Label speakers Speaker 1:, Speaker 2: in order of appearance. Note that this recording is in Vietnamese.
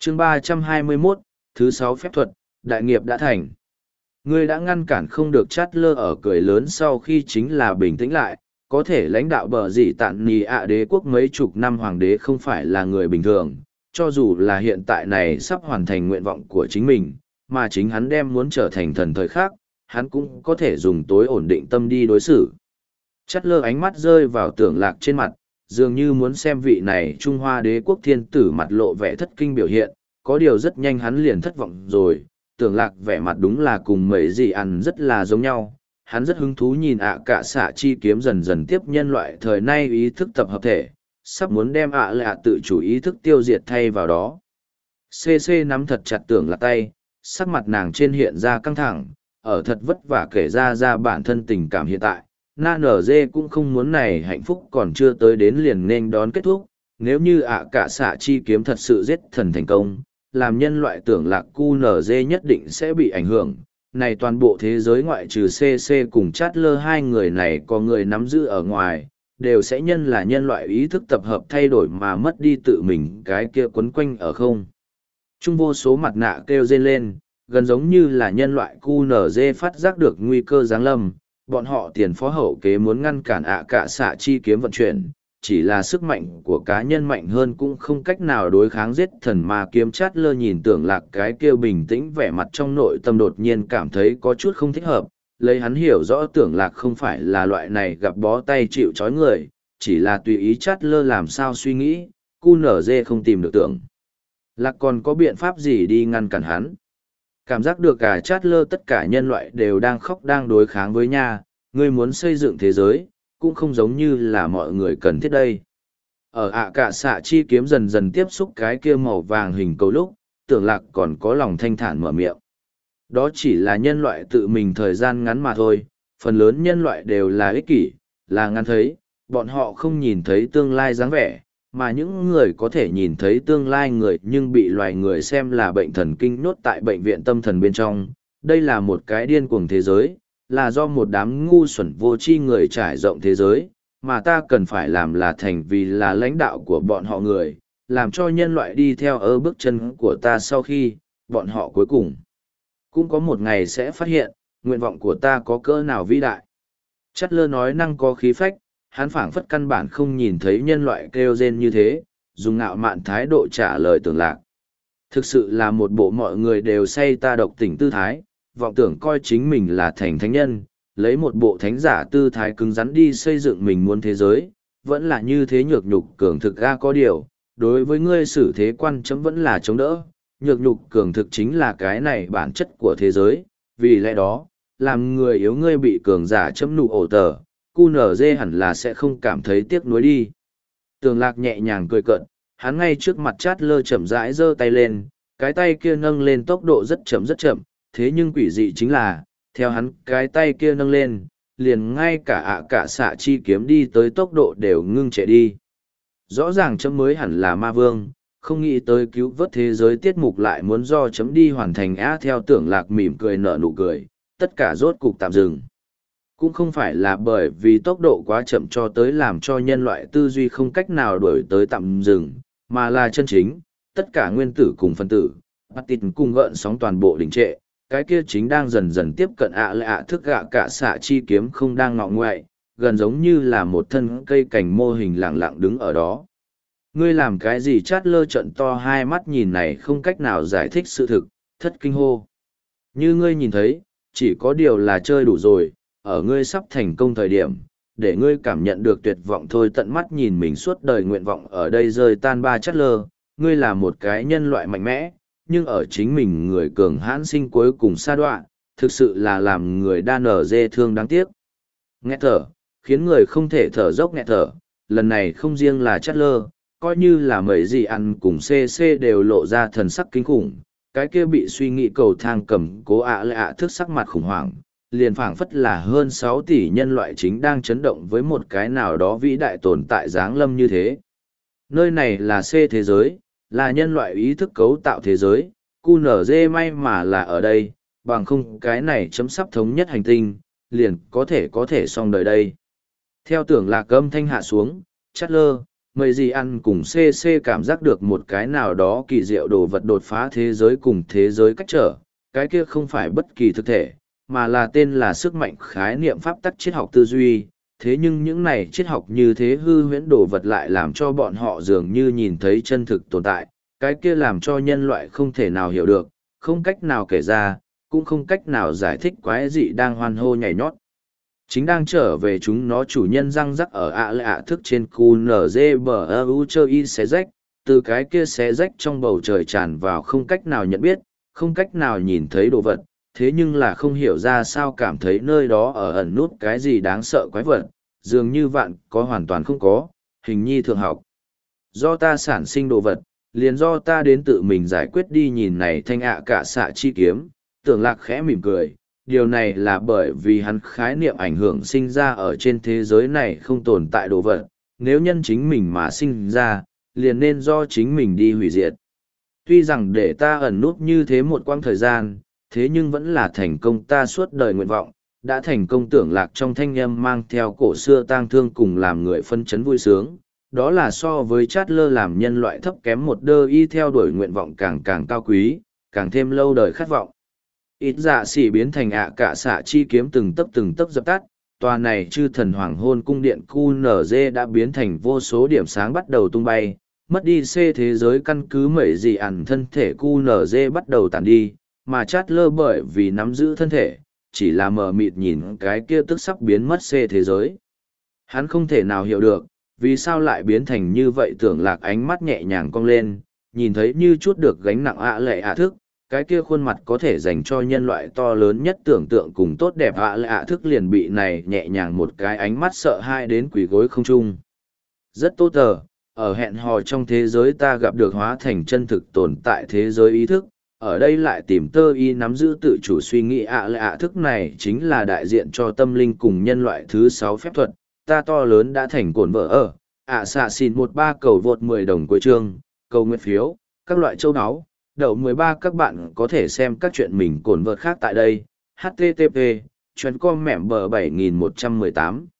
Speaker 1: chương 321, thứ 6 phép thuật, đại nghiệp đã thành. Ngươi đã ngăn cản không được chát lơ ở cười lớn sau khi chính là bình tĩnh lại, có thể lãnh đạo bờ dị tạn nì ạ đế quốc mấy chục năm hoàng đế không phải là người bình thường, cho dù là hiện tại này sắp hoàn thành nguyện vọng của chính mình, mà chính hắn đem muốn trở thành thần thời khác, hắn cũng có thể dùng tối ổn định tâm đi đối xử. Chát lơ ánh mắt rơi vào Tưởng Lạc trên mặt, dường như muốn xem vị này Trung Hoa đế quốc thiên tử mặt lộ vẻ thất kinh biểu hiện, có điều rất nhanh hắn liền thất vọng rồi. Tưởng Lạc vẻ mặt đúng là cùng mấy gì ăn rất là giống nhau, hắn rất hứng thú nhìn cả xạ chi kiếm dần dần tiếp nhân loại thời nay ý thức tập hợp thể, sắp muốn đem lạ tự chủ ý thức tiêu diệt thay vào đó. CC nắm thật chặt Tưởng Lạc tay, sắc mặt nàng trên hiện ra căng thẳng, ở thật vất vả kể ra bản thân tình cảm hiện tại. Na nở dê cũng không muốn này hạnh phúc còn chưa tới đến liền nên đón kết thúc, nếu như cả xạ chi kiếm thật sự giết thần thành công, làm nhân loại Tưởng Lạc QNZ nhất định sẽ bị ảnh hưởng. Này toàn bộ thế giới ngoại trừ CC cùng chát lơ hai người này có người nắm giữ ở ngoài, đều sẽ là nhân loại ý thức tập hợp thay đổi mà mất đi tự mình cái kia quấn quanh ở không. Trung vô số mặt nạ kêu rên lên, gần giống như là nhân loại QNZ phát giác được nguy cơ giáng lâm, bọn họ tiền phó hậu kế muốn ngăn cản cả xạ chi kiếm vận chuyển, chỉ là sức mạnh của cá nhân mạnh hơn cũng không cách nào đối kháng giết thần ma kiếm. Chát lơ nhìn Tưởng Lạc cái kêu bình tĩnh vẻ mặt trong nội tâm đột nhiên cảm thấy có chút không thích hợp, lấy hắn hiểu rõ Tưởng Lạc không phải là loại này gặp bó tay chịu trói người, chỉ là tùy ý Chát lơ làm sao suy nghĩ, QNZ không tìm được Tưởng Lạc còn có biện pháp gì đi ngăn cản hắn. Cảm giác được cả Chát lơ tất cả nhân loại đều đang khóc đang đối kháng với nha, ngươi muốn xây dựng thế giới, cũng không giống như là mọi người cần thiết đây. Ở cả xạ chi kiếm dần dần tiếp xúc cái kia màu vàng hình cầu lúc, Tưởng Lạc còn có lòng thanh thản mở miệng. Đó chỉ là nhân loại tự mình thời gian ngắn mà thôi, phần lớn nhân loại đều là ích kỷ, là ngắn thấy, bọn họ không nhìn thấy tương lai dáng vẻ, mà những người có thể nhìn thấy tương lai người nhưng bị loài người xem là bệnh thần kinh nhốt tại bệnh viện tâm thần bên trong. Đây là một cái điên cuồng thế giới, là do một đám ngu xuẩn vô tri người trải rộng thế giới, mà ta cần phải làm là thành vì là lãnh đạo của bọn họ người, làm cho nhân loại đi theo bước chân của ta sau khi, bọn họ cuối cùng cũng có một ngày sẽ phát hiện, nguyện vọng của ta có cỡ nào vĩ đại. Chát lơ nói năng có khí phách, hắn phảng phất căn bản không nhìn thấy nhân loại kêu rên như thế, dùng ngạo mạn thái độ trả lời Tưởng Lạc. Thực sự là một bộ mọi người đều say ta độc tỉnh tư thái, vọng tưởng coi chính mình là thành thánh nhân, lấy một bộ thánh giả tư thái cứng rắn đi xây dựng mình muốn thế giới, vẫn là như thế nhược nhục cường thực ga có điều, đối với ngươi xử thế quan chấm vẫn là chống đỡ, nhược nhục cường thực chính là cái này bản chất của thế giới, vì lẽ đó, làm người yếu ngươi bị cường giả chấm nụ ổ tờ, QNZ hẳn là sẽ không cảm thấy tiếc nuối đi. Tưởng Lạc nhẹ nhàng cười cợt, hắn ngay trước mặt Chát lơ chậm rãi giơ tay lên, cái tay kia nâng lên tốc độ rất chậm, thế nhưng quỷ dị chính là, theo hắn cái tay kia nâng lên, liền ngay cả cả xạ chi kiếm đi tới tốc độ đều ngưng trệ đi. Rõ ràng chấm mới hẳn là ma vương, không nghĩ tới cứu vớt thế giới tiết mục lại muốn do chấm đi hoàn thành theo Tưởng Lạc mỉm cười nở nụ cười, tất cả rốt cục tạm dừng. Cũng không phải là bởi vì tốc độ quá chậm cho tới làm cho nhân loại tư duy không cách nào đuổi tới tạm dừng, mà là chân chính, tất cả nguyên tử cùng phân tử, bắt tịt cùng gợn sóng toàn bộ đình trệ, cái kia chính đang dần dần tiếp cận thức cả xạ chi kiếm không đang ngọ ngoại, gần giống như là một thân cây cành mô hình lặng lặng đứng ở đó. Ngươi làm cái gì? Chát lơ trận to hai mắt nhìn này không cách nào giải thích sự thực, thất kinh hô. Như ngươi nhìn thấy, chỉ có điều là chơi đủ rồi, ở ngươi sắp thành công thời điểm, để ngươi cảm nhận được tuyệt vọng thôi tận mắt nhìn mình suốt đời nguyện vọng ở đây rơi tan ba. Chát lơ, ngươi là một cái nhân loại mạnh mẽ, nhưng ở chính mình người cường hãn sinh cuối cùng sa đọa, thực sự là làm người đa nở dê thương đáng tiếc. Nghẹt thở, khiến người không thể thở dốc nghẹt thở, lần này không riêng là Chát lơ, coi như là mấy gì ăn cùng CC đều lộ ra thần sắc kinh khủng, cái kia bị suy nghĩ cầu thang cầm cố thức sắc mặt khủng hoảng, liền phảng phất là hơn 6 tỷ nhân loại chính đang chấn động với một cái nào đó vĩ đại tồn tại giáng lâm như thế. Nơi này là C thế giới, là nhân loại ý thức cấu tạo thế giới, QNZ may mà là ở đây, bằng không cái này chấm sắp thống nhất hành tinh, liền có thể xong đời đây. Theo Tưởng Lạc âm thanh hạ xuống, Chát lơ, Mây gì ăn cùng CC cảm giác được một cái nào đó kỳ diệu đồ vật đột phá thế giới cùng thế giới cách trở, cái kia không phải bất kỳ thực thể, mà là tên là sức mạnh khái niệm pháp tắc triết học tư duy. Thế nhưng những này triết học như thế hư huyễn đồ vật lại làm cho bọn họ dường như nhìn thấy chân thực tồn tại, cái kia làm cho nhân loại không thể nào hiểu được, không cách nào kể ra, cũng không cách nào giải thích quái dị đang hoan hô nhảy nhót. Chính đang trở về chúng nó chủ nhân răng rắc ở ạ lệ ạ thức trên khu NGBU chơi y xé rách, từ cái kia xé rách trong bầu trời tràn vào không cách nào nhận biết, không cách nào nhìn thấy đồ vật, thế nhưng là không hiểu ra sao cảm thấy nơi đó ở ẩn nút cái gì đáng sợ quái vật, dường như vạn có hoàn toàn không có, hình nhi thường học. Do ta sản sinh đồ vật, liền do ta đến tự mình giải quyết đi nhìn này thanh ạ cả xạ chi kiếm, tưởng lạc khẽ mỉm cười. Điều này là bởi vì hắn khái niệm ảnh hưởng sinh ra ở trên thế giới này không tồn tại đồ vật, nếu nhân chính mình mà sinh ra, liền nên do chính mình đi hủy diệt. Tuy rằng để ta ẩn nút như thế một quãng thời gian, thế nhưng vẫn là thành công ta suốt đời nguyện vọng, đã thành công tưởng lạc trong thanh âm mang theo cổ xưa tang thương cùng làm người phân chấn vui sướng. Đó là so với chát lơ làm nhân loại thấp kém một đơ y theo đuổi nguyện vọng càng càng cao quý, càng thêm lâu đời khát vọng. Ít dạ xỉ biến thành ạ cả xạ chi kiếm từng tấc dập tắt, tòa này chư thần hoàng hôn cung điện QNZ đã biến thành vô số điểm sáng bắt đầu tung bay, mất đi C thế giới căn cứ mẩy gì ẩn thân thể QNZ bắt đầu tàn đi, mà chát lơ bởi vì nắm giữ thân thể, chỉ là mờ mịt nhìn cái kia tức sắp biến mất C thế giới. Hắn không thể nào hiểu được, vì sao lại biến thành như vậy tưởng lạc ánh mắt nhẹ nhàng cong lên, nhìn thấy như chút được gánh nặng ạ lệ ạ thức, cái kia khuôn mặt có thể dành cho nhân loại to lớn nhất tưởng tượng cùng tốt đẹp ạ lệ ạ thức liền bị này nhẹ nhàng một cái ánh mắt sợ hãi đến quỷ gối không trung. Rất tốt tờ, ở hẹn hò trong thế giới ta gặp được hóa thành chân thực tồn tại thế giới ý thức, ở đây lại tìm tơ y nắm giữ tự chủ suy nghĩ ạ lệ ạ thức này chính là đại diện cho tâm linh cùng nhân loại thứ 6 phép thuật, ta to lớn đã thành cổn vợ ở, ạ xạ xin 13 cầu vượt 10 đồng cuối chương, cầu nguyện phiếu, các loại châu áo. Đậu 13 các bạn có thể xem các chuyện mình cổn vợt khác tại đây. http://com mẻm bờ 7118